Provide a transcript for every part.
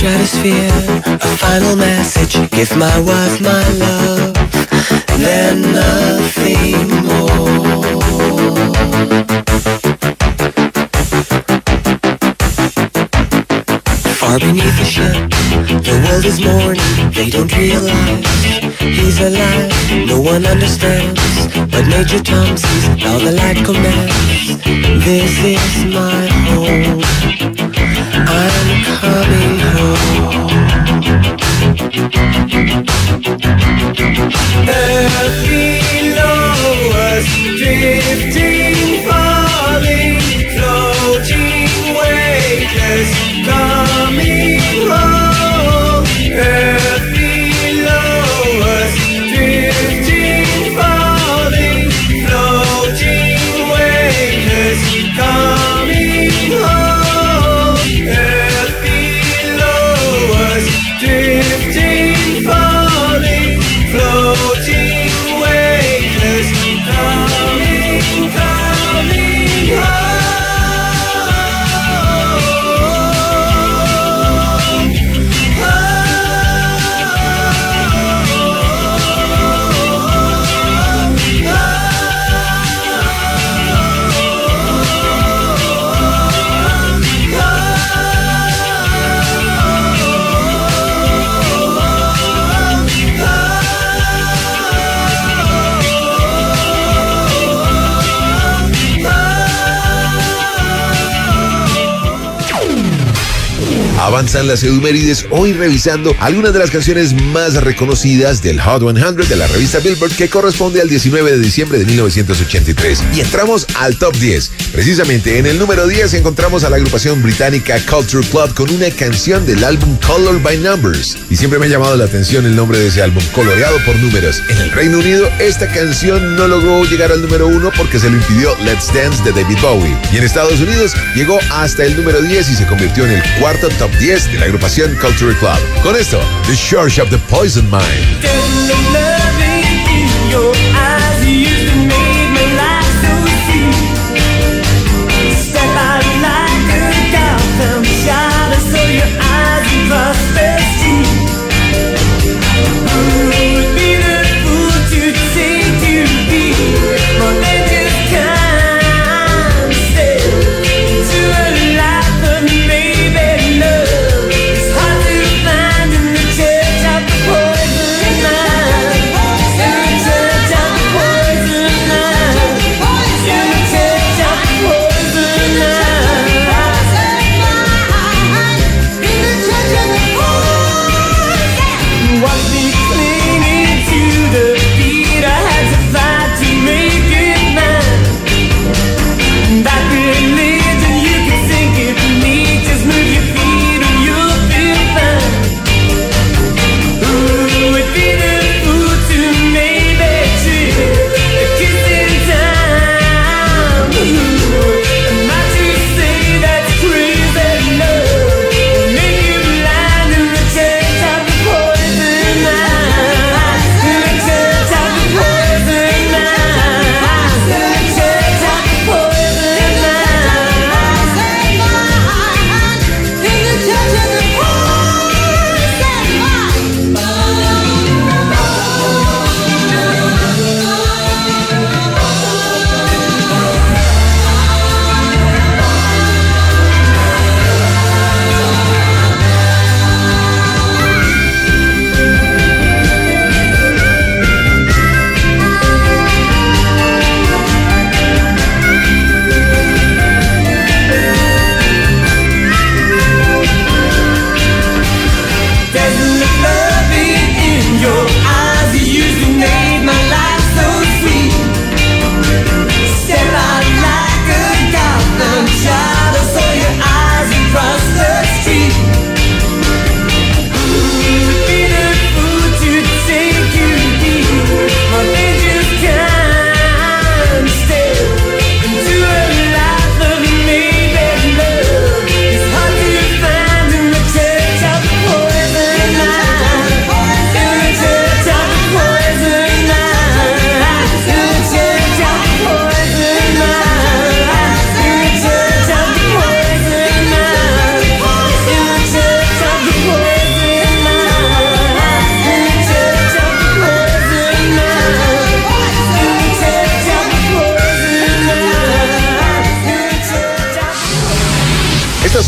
stratosphere, a final message. If my worth, my love, then nothing more. Far beneath the ship, the world is mourning. They don't realize he's alive. No one understands, but Major Tom sees how the light commences. This is my home. I'm coming home. Earth below us, drifting, falling, floating, weightless, coming home. Earth below us, drifting, falling, floating, weightless, coming home. Earth below us, drifting, falling, floating, weightless, coming, coming home. Avanzan las efemérides hoy revisando algunas de las canciones más reconocidas del Hot 100 de la revista Billboard, que corresponde al 19 de diciembre de 1983. Y entramos al top 10. Precisamente en el número 10 encontramos a la agrupación británica Culture Club con una canción del álbum Color by Numbers. Y siempre me ha llamado la atención el nombre de ese álbum, coloreado por números. En el Reino Unido esta canción no logró llegar al número 1 porque se lo impidió Let's Dance de David Bowie. Y en Estados Unidos llegó hasta el número 10 y se convirtió en el cuarto top 10 de la agrupación Culture Club. Con esto, The Church of the Poison Mind. Poison mind.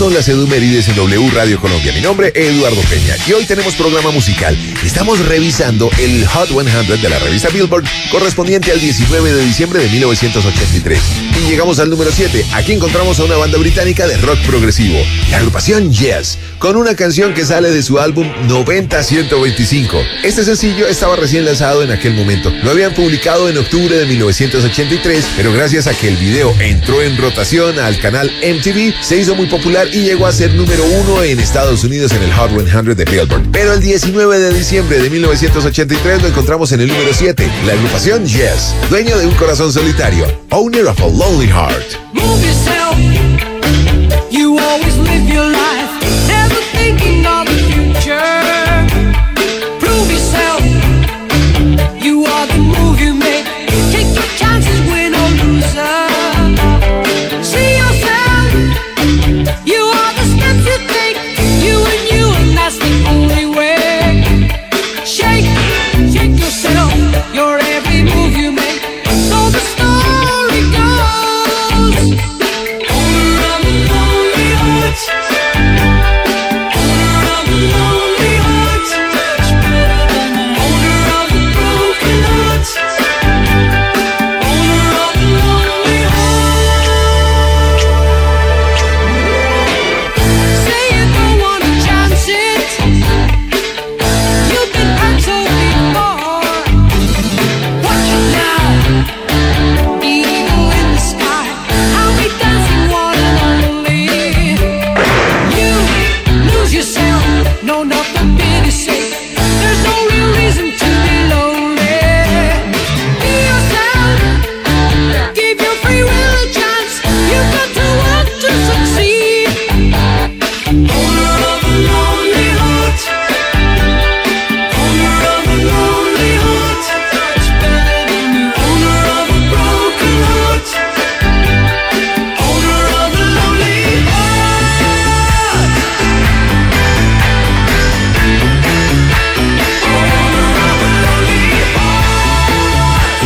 son las Edumérides en W Radio Colombia. Mi nombre es Eduardo Peña y hoy tenemos programa musical. Estamos revisando el Hot 100 de la revista Billboard correspondiente al 19 de diciembre de 1983. Y llegamos al número 7. Aquí encontramos a una banda británica de rock progresivo, la agrupación Yes, con una canción que sale de su álbum 90-125. Este sencillo estaba recién lanzado en aquel momento. Lo habían publicado en octubre de 1983, pero gracias a que el video entró en rotación al canal MTV, se hizo muy popular y llegó a ser número 1 en Estados Unidos en el Hot 100 de Billboard. Pero el 19 de diciembre de 1983 lo encontramos en el número 7, la agrupación Yes, dueño de un corazón solitario, owner of a lonely heart. Move yourself. You always live your life, never thinking of the future. Prove yourself. You are the move you make. Take your chances, win or loser. See yourself. You are the steps you take. You, and that's the only way. Shake yourself. Your every move you make. So the story goes. Owner of a lonely heart. Owner of a lonely heart. Owner of a broken heart. Owner of a lonely heart. Say you don't wanna chance it. You've been hurt so before. Watch it now. Eagle in the sky. I'll be dancing one and only. You lose yourself. No, nothing big is safe. There's no real reason to be lonely. Be yourself. Give your free will a chance. You've got to want to succeed. Owner of a lonely heart. Owner of a lonely heart. Owner of a broken heart. Owner of a lonely heart. Owner of a lonely heart.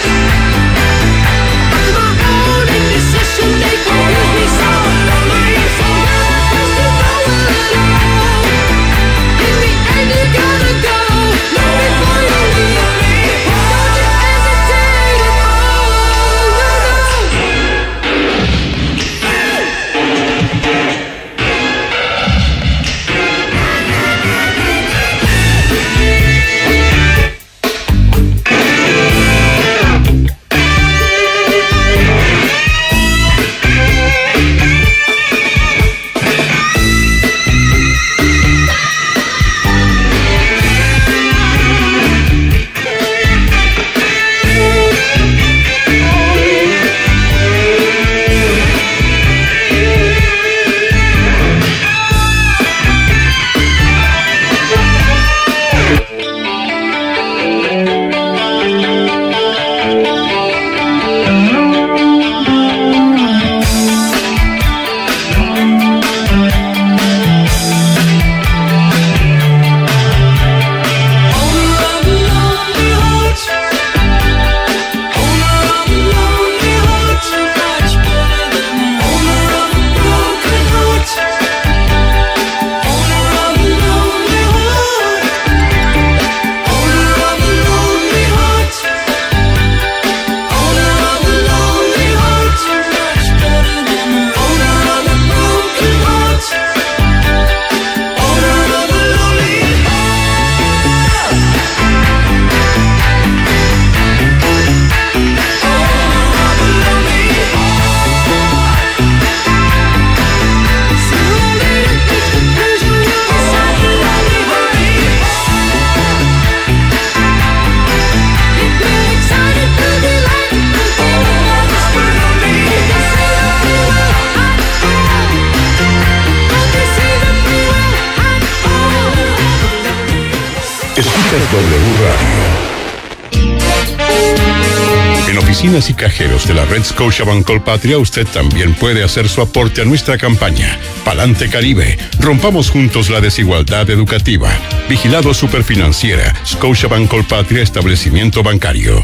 My own indecision, they confuse me so. So never to know where to go. In the end you gotta go. Look before you leave. Don't you hesitate at all. No. Owner of a lonely heart. Owner of a lonely heart. Owner of a broken heart. Owner of a lonely heart. Owner of a lonely heart. Owner of a lonely heart. Owner of a broken heart. Owner of a lonely Escuchas W Radio. En oficinas y cajeros de la Red Scotiabank Colpatria, usted también puede hacer su aporte a nuestra campaña Palante Caribe. Rompamos juntos la desigualdad educativa. Vigilado Superfinanciera. Scotiabank Colpatria, establecimiento bancario.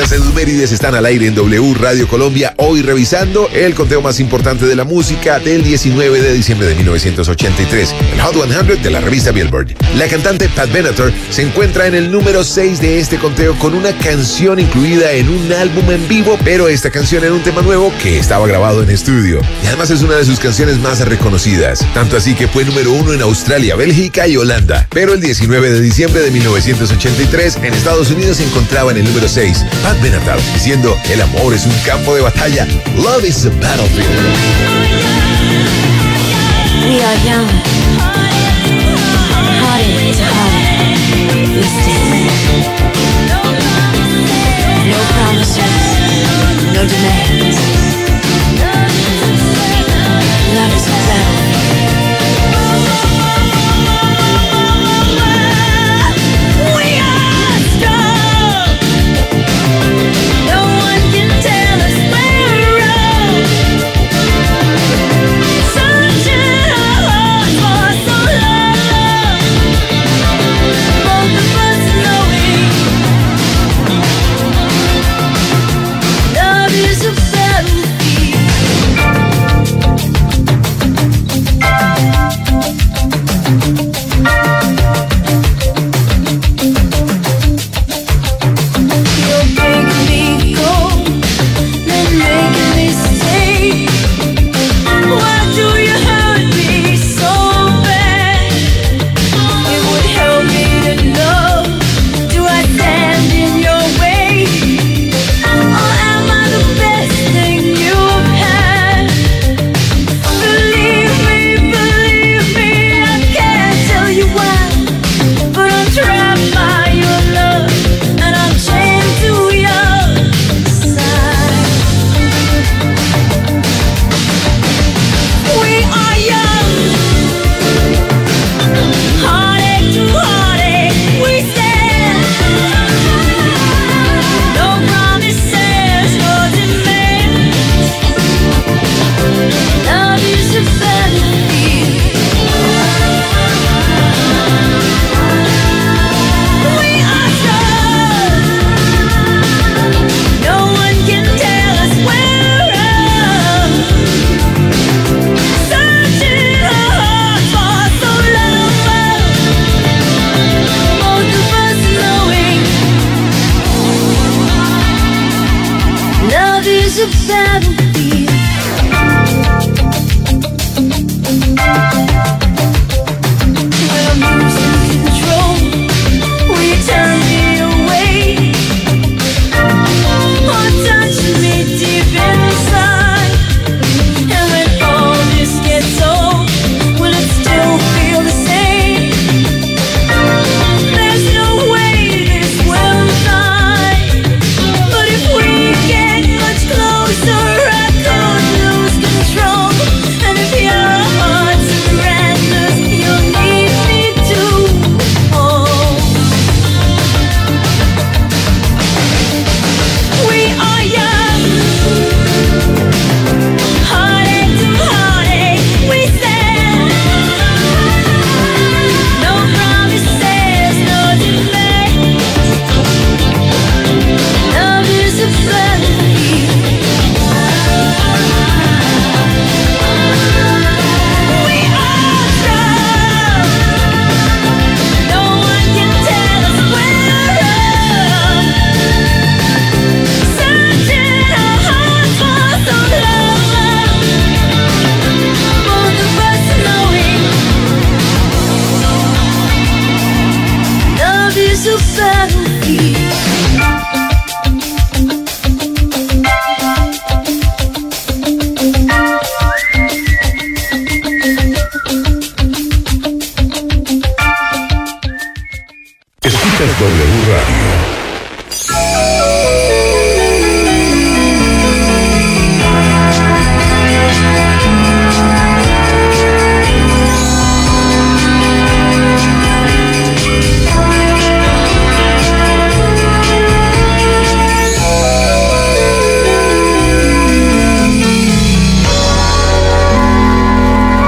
Las efemérides están al aire en W Radio Colombia, hoy revisando el conteo más importante de la música del 19 de diciembre de 1983, el Hot 100 de la revista Billboard. La cantante Pat Benatar se encuentra en el número 6 de este conteo con una canción incluida en un álbum en vivo, pero esta canción era un tema nuevo que estaba grabado en estudio. Y además es una de sus canciones más reconocidas, tanto así que fue número 1 en Australia, Bélgica y Holanda. Pero el 19 de diciembre de 1983 en Estados Unidos se encontraba en el número 6, Pat Benatar, diciendo: el amor es un campo de batalla. Love is a battlefield. We are young, heartache to heartache, we stand. No promises, no demands. Love is a battlefield.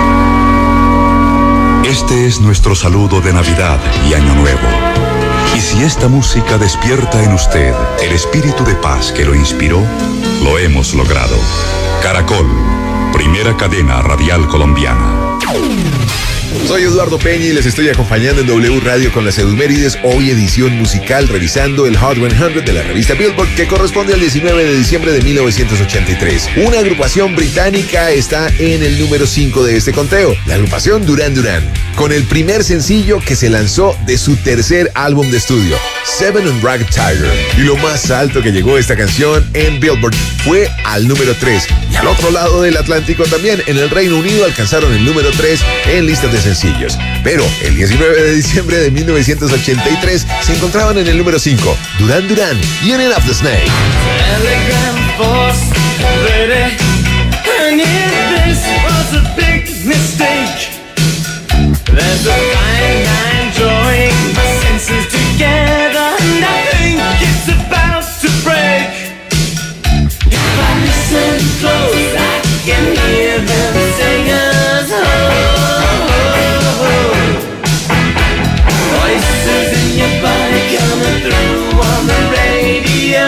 Este es nuestro saludo de Navidad y Año Nuevo. Y si Si esta música despierta en usted el espíritu de paz que lo inspiró, lo hemos logrado. Caracol, primera cadena radial colombiana. Soy Eduardo Peña y les estoy acompañando en W Radio con las Edumérides, hoy edición musical revisando el Hot 100 de la revista Billboard que corresponde al 19 de diciembre de 1983. Una agrupación británica está en el número 5 de este conteo, la agrupación Duran Duran, con el primer sencillo que se lanzó de su tercer álbum de estudio, Seven and Ragged Tiger. Y lo más alto que llegó esta canción en Billboard fue al número 3. Y al otro lado del Atlántico también, en el Reino Unido, alcanzaron el número 3 en listas de sencillos. Pero el 19 de diciembre de 1983 se encontraban en el número 5, Duran Duran, Union of the Snake. Telegram force, baby. And if this was a big mistake, there's a fine line drawing my senses together, and I think it's about to break. If I listen close, I can hear them sing us home. Voices in your body coming through on the radio.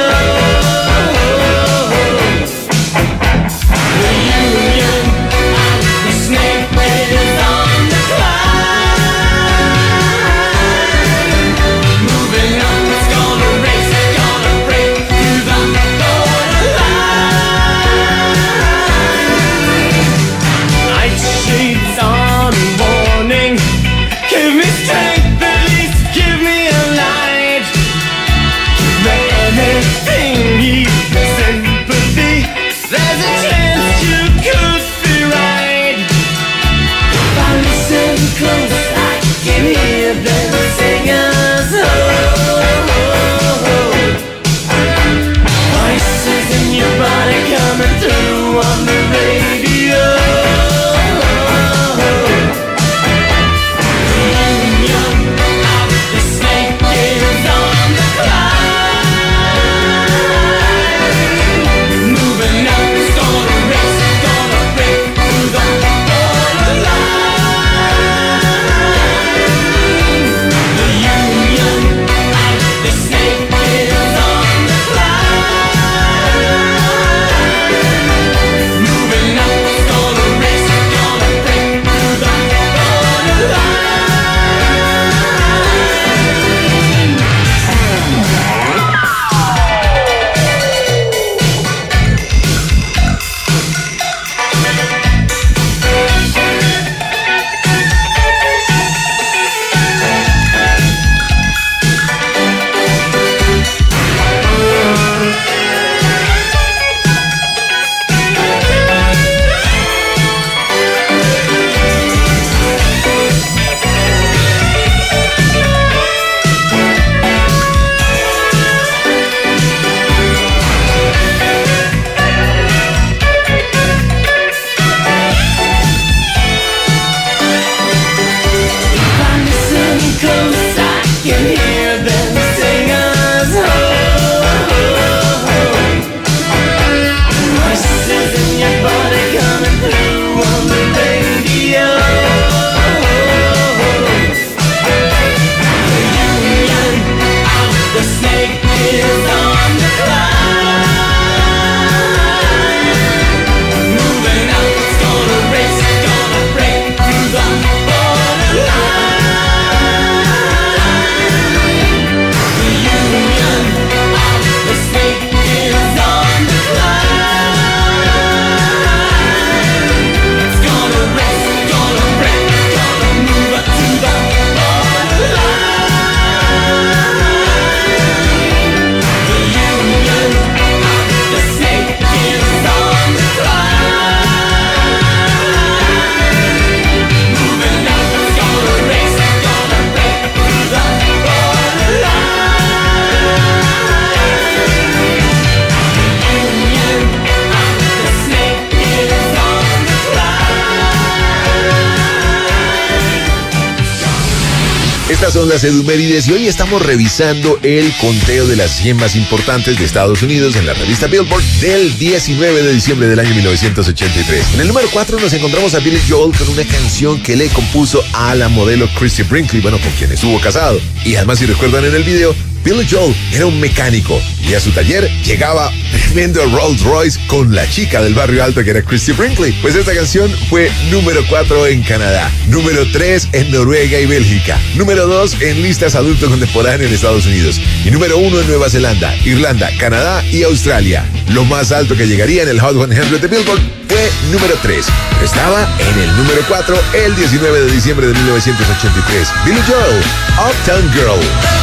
The union of the snake is on the climb. Estas son las Edumérides y hoy estamos revisando el conteo de las 100 más importantes de Estados Unidos en la revista Billboard del 19 de diciembre del año 1983. En el número 4 nos encontramos a Billy Joel con una canción que le compuso a la modelo Christie Brinkley, bueno, con quien estuvo casado. Y además, si recuerdan en el video, Billy Joel era un mecánico y a su taller llegaba tremendo Rolls Royce con la chica del barrio alto que era Christie Brinkley. Pues esta canción fue número 4 en Canadá, número 3 en Noruega y Bélgica, número 2 en listas adulto contemporáneo en Estados Unidos y número 1 en Nueva Zelanda, Irlanda, Canadá y Australia. Lo más alto que llegaría en el Hot 100 de Billboard fue número 3. Estaba en el número 4 el 19 de diciembre de 1983. Billy Joel, Uptown Girl.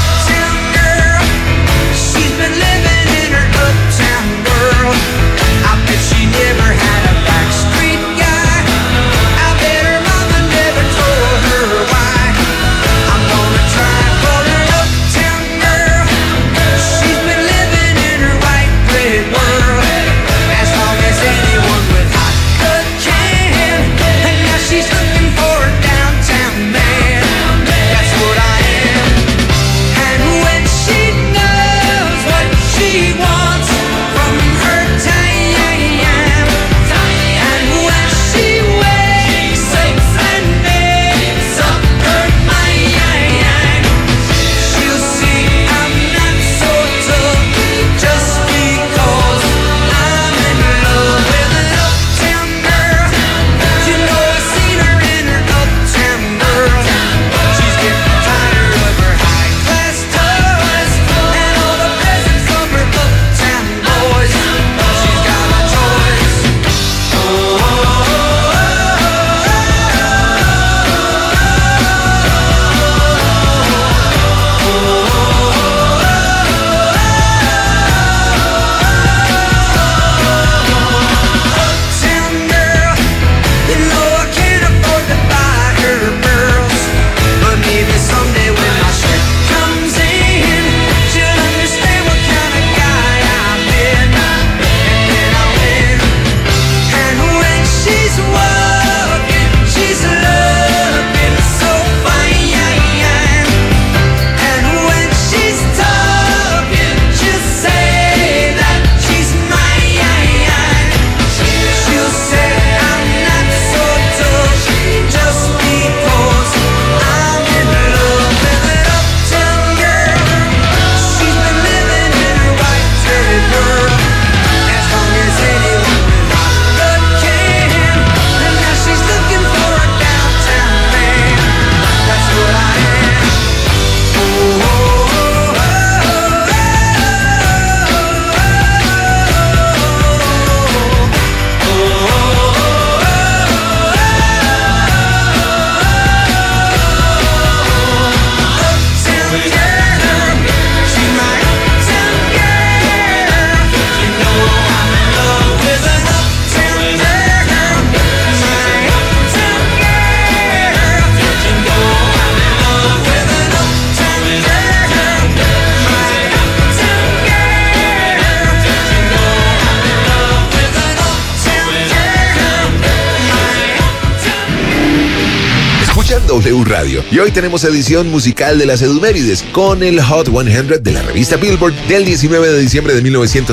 W Radio. Y hoy tenemos edición musical de las Edumérides con el Hot 100 de la revista Billboard del 19 de diciembre de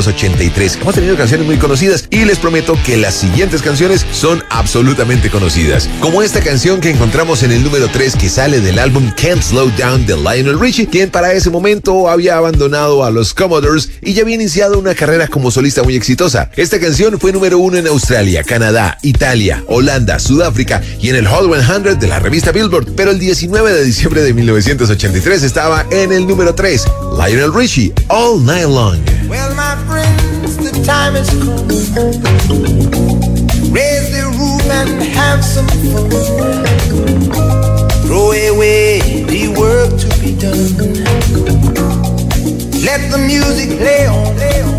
1983. Hemos tenido canciones muy conocidas y les prometo que las siguientes canciones son absolutamente conocidas. Como esta canción que encontramos en el número 3 que sale del álbum Can't Slow Down de Lionel Richie, quien para ese momento había abandonado a los Commodores y ya había iniciado una carrera como solista muy exitosa. Esta canción fue número 1 en Australia, Canadá, Italia, Holanda, Sudáfrica y en el Hot 100 de la revista Billboard, pero el 19 de diciembre de 1983 estaba en el número 3, Lionel Richie, All Night Long. Well, my friends, the time has come. Raise the roof and have some fun. Throw away the work to be done. Let the music play on.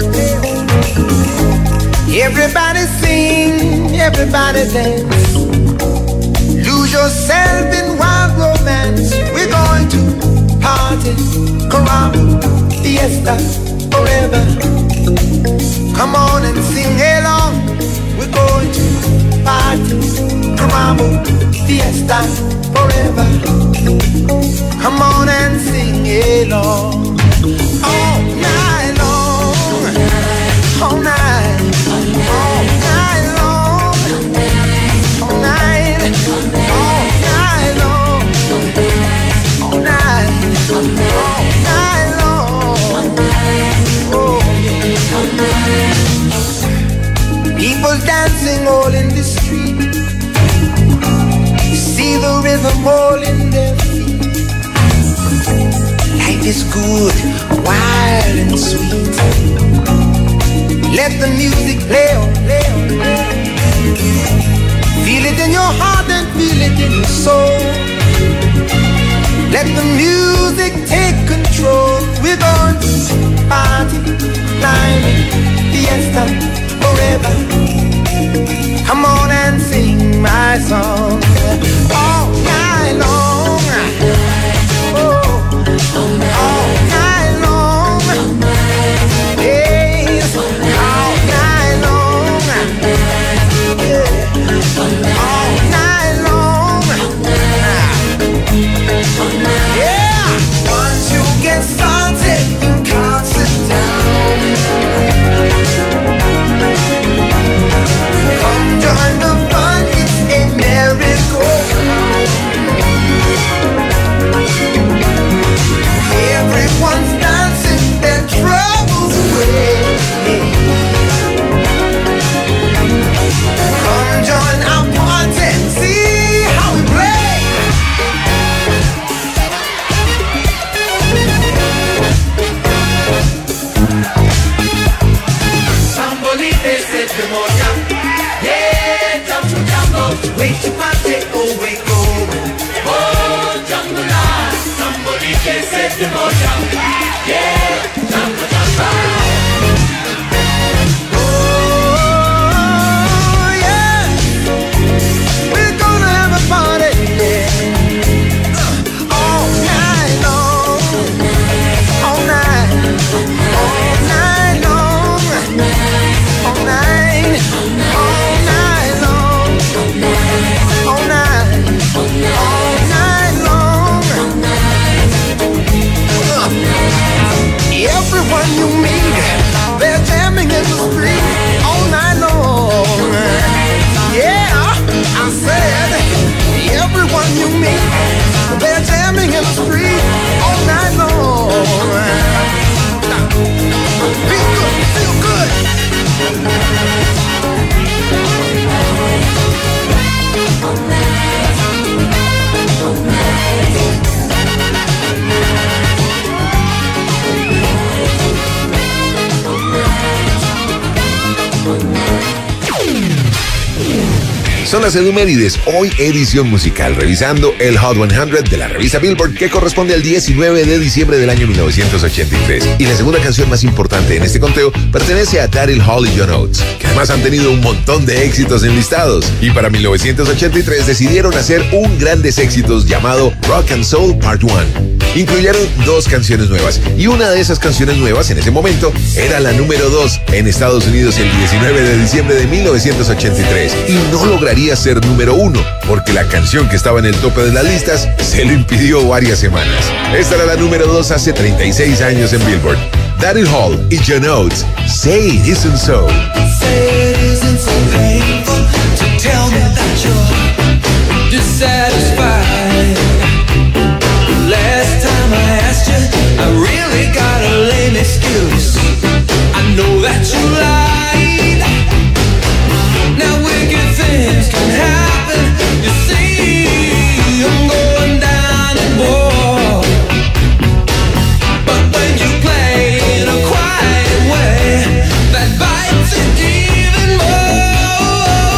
Everybody sing, everybody dance. Lose yourself in wild romance. We're going to party, caramba, fiesta, forever. Come on and sing along. We're going to party, caramba, fiesta, forever. Come on and sing along. All night long. All night. All night long. All night. All night long. All night. All night long. Oh, yeah. People dancing all in the street. You see the rhythm all in their feet. Life is good, wild and sweet. Let the music play on, play on, play on. Feel it in your heart and feel it in your soul. Let the music take control. We're going to party, climbing, fiesta, forever. Come on and sing my song all night long. Oh, all night long. Yes, all night long. Yeah, all night long. Yeah, once you get started, you can't sit down. Come join the fun, it's a merry-go-round. Everyone's dancing their troubles away. Come join our party and see how we play. Somebody they said the more jump. Yeah, jump to jungle. Wait to party, oh wait, go. Oh, jungle life. Somebody they said the more jump. Yeah, jungle, jungle. Oh, yeah. We're gonna have a party, yeah. All night long. All night. All night long. All night. All night long. All night. All night long. Everyone you meet, they're jamming in the street all night long. Yeah, I said, everyone you meet, they're jamming in the street all night long. Feel good, feel good. Son las Edumérides, hoy edición musical, revisando el Hot 100 de la revista Billboard, que corresponde al 19 de diciembre del año 1983. Y la segunda canción más importante en este conteo pertenece a Daryl Hall y John Oates, que además han tenido un montón de éxitos enlistados. Y para 1983 decidieron hacer un grandes éxitos llamado Rock and Soul Part 1. Incluyeron 2 canciones nuevas, y una de esas canciones nuevas en ese momento era la número 2 en Estados Unidos el 19 de diciembre de 1983, y no lograría ser número 1 porque la canción que estaba en el tope de las listas se lo impidió varias semanas. Esta era la número 2 hace 36 años en Billboard. Daryl Hall y John Oates, Say It Isn't So. Say it isn't so painful to tell me that you're dissatisfied. Last time I asked you, I really got a lame excuse. I know that you lied. Now wicked things can happen. You see, I'm going down in war. But when you play in a quiet way, that bites it even more.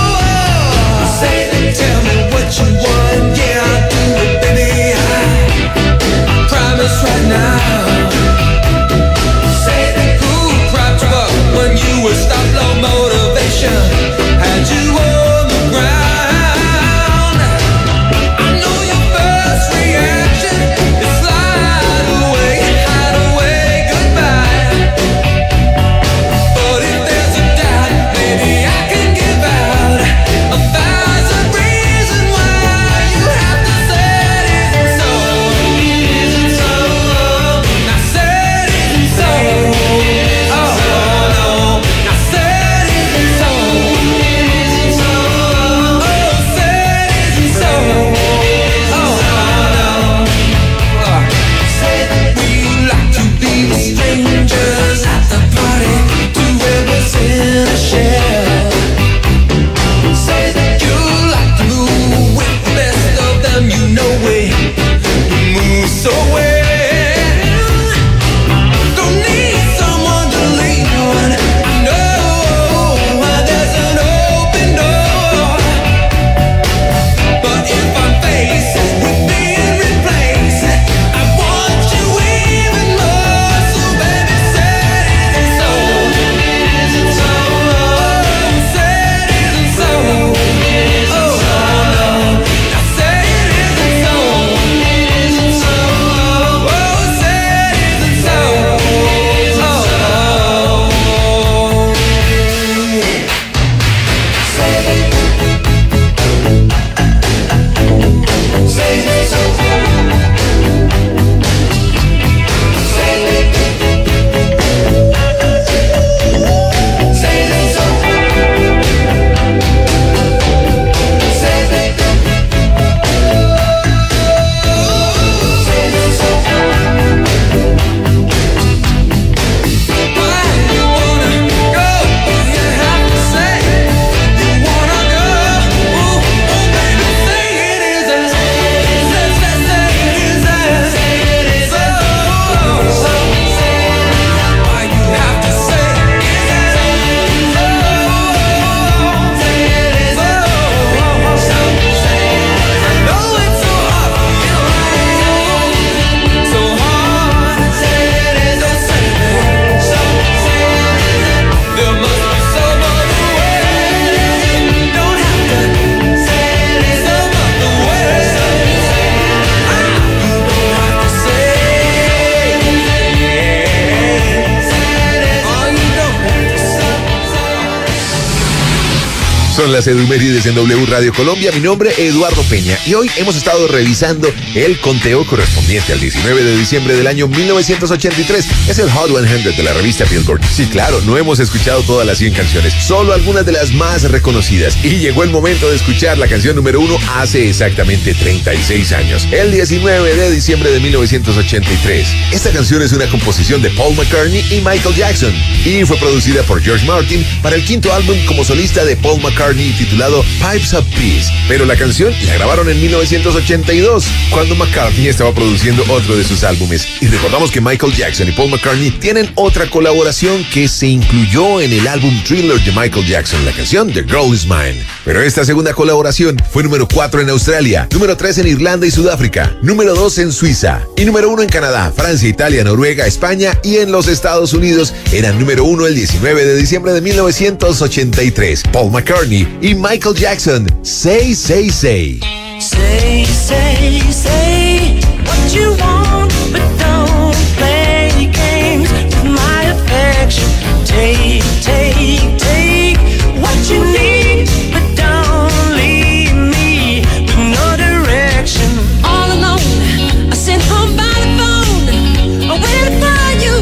Son las Edumérides en W Radio Colombia. Mi nombre es Eduardo Peña y hoy hemos estado revisando el conteo correspondiente al 19 de diciembre del año 1983. Es el Hot 100 de la revista Billboard. Sí, claro, no hemos escuchado todas las 100 canciones, solo algunas de las más reconocidas. Y llegó el momento de escuchar la canción número 1 hace exactamente 36 años, el 19 de diciembre de 1983. Esta canción es una composición de Paul McCartney y Michael Jackson y fue producida por George Martin para el quinto álbum como solista de Paul McCartney titulado Pipes of Peace. Pero la canción la grabaron en 1982, cuando McCartney estaba produciendo otro de sus álbumes. Y recordamos que Michael Jackson y Paul McCartney tienen otra colaboración que se incluyó en el álbum Thriller de Michael Jackson, la canción The Girl Is Mine. Pero esta segunda colaboración fue número 4 en Australia, número 3 en Irlanda y Sudáfrica, número 2 en Suiza y número 1 en Canadá, Francia, Italia, Noruega, España y en los Estados Unidos. Eran número 1 el 19 de diciembre de 1983. Paul McCartney y Michael Jackson, Say, Say, Say. Say, say, say what you want, but don't play games with my affection. Take, take, take what you need, but don't leave me with no direction. All alone, I sent home by the phone. I waited for you,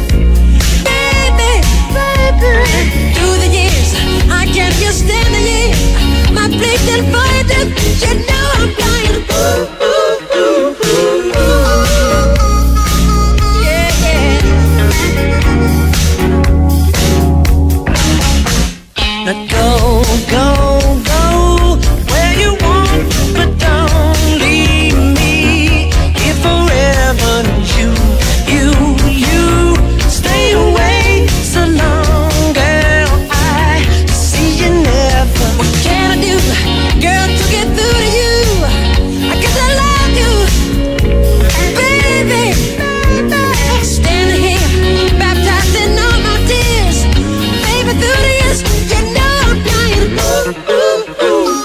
baby, baby. Through the years, I can't just stand the year. My place is voided, you know I'm dying. Ooh, ooh, ooh, ooh, ooh. Yeah, yeah. Now go, go, go where you want, but don't leave me here forever. You stay away so long, girl. I see you never. What can I do, girl, to get through to you? I guess I love you, baby, baby. Standing here, baptized in all my tears, baby, through the years, you know I'm dying. Ooh, ooh, ooh.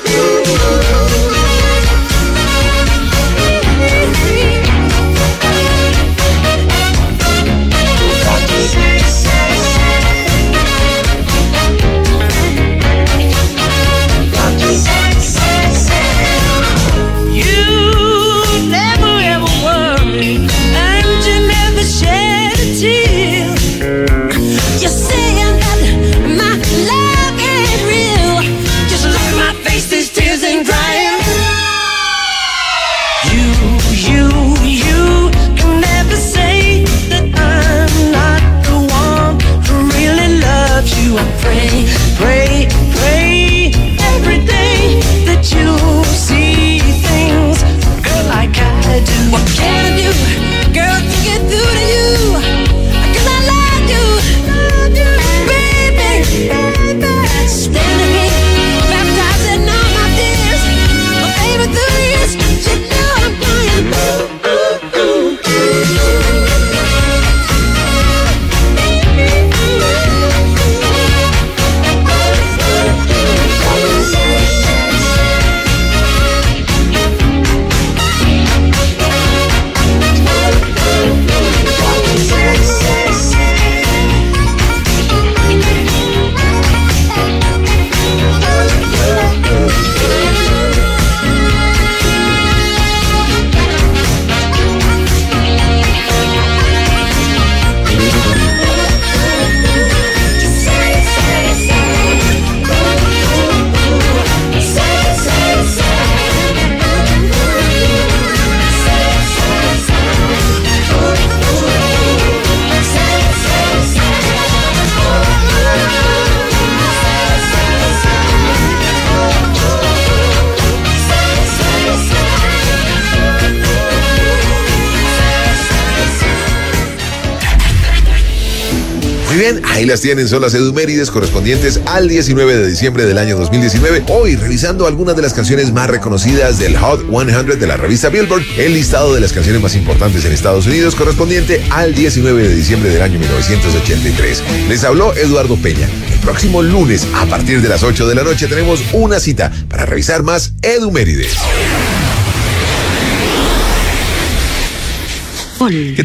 You never ever worry, and you never shed a tear. You're saying that my love ain't real. Just look at my face, these tears ain't drying. You can never say that I'm not the one who really loves you. I pray, pray, pray every day that you'll see things, girl, like I do. What can I do, girl, to get through to you? 'Cause I love you, baby, baby. Standing here, baptized in all my tears, baby, through the years, you know I'm dying. Ooh, ooh, ooh. Muy bien, ahí las tienen, son las Edumérides correspondientes al 19 de diciembre del año 2019. Hoy revisando algunas de las canciones más reconocidas del Hot 100 de la revista Billboard, el listado de las canciones más importantes en Estados Unidos correspondiente al 19 de diciembre del año 1983. Les habló Eduardo Peña. El próximo lunes, a partir de las 8 de la noche, tenemos una cita para revisar más Edumérides.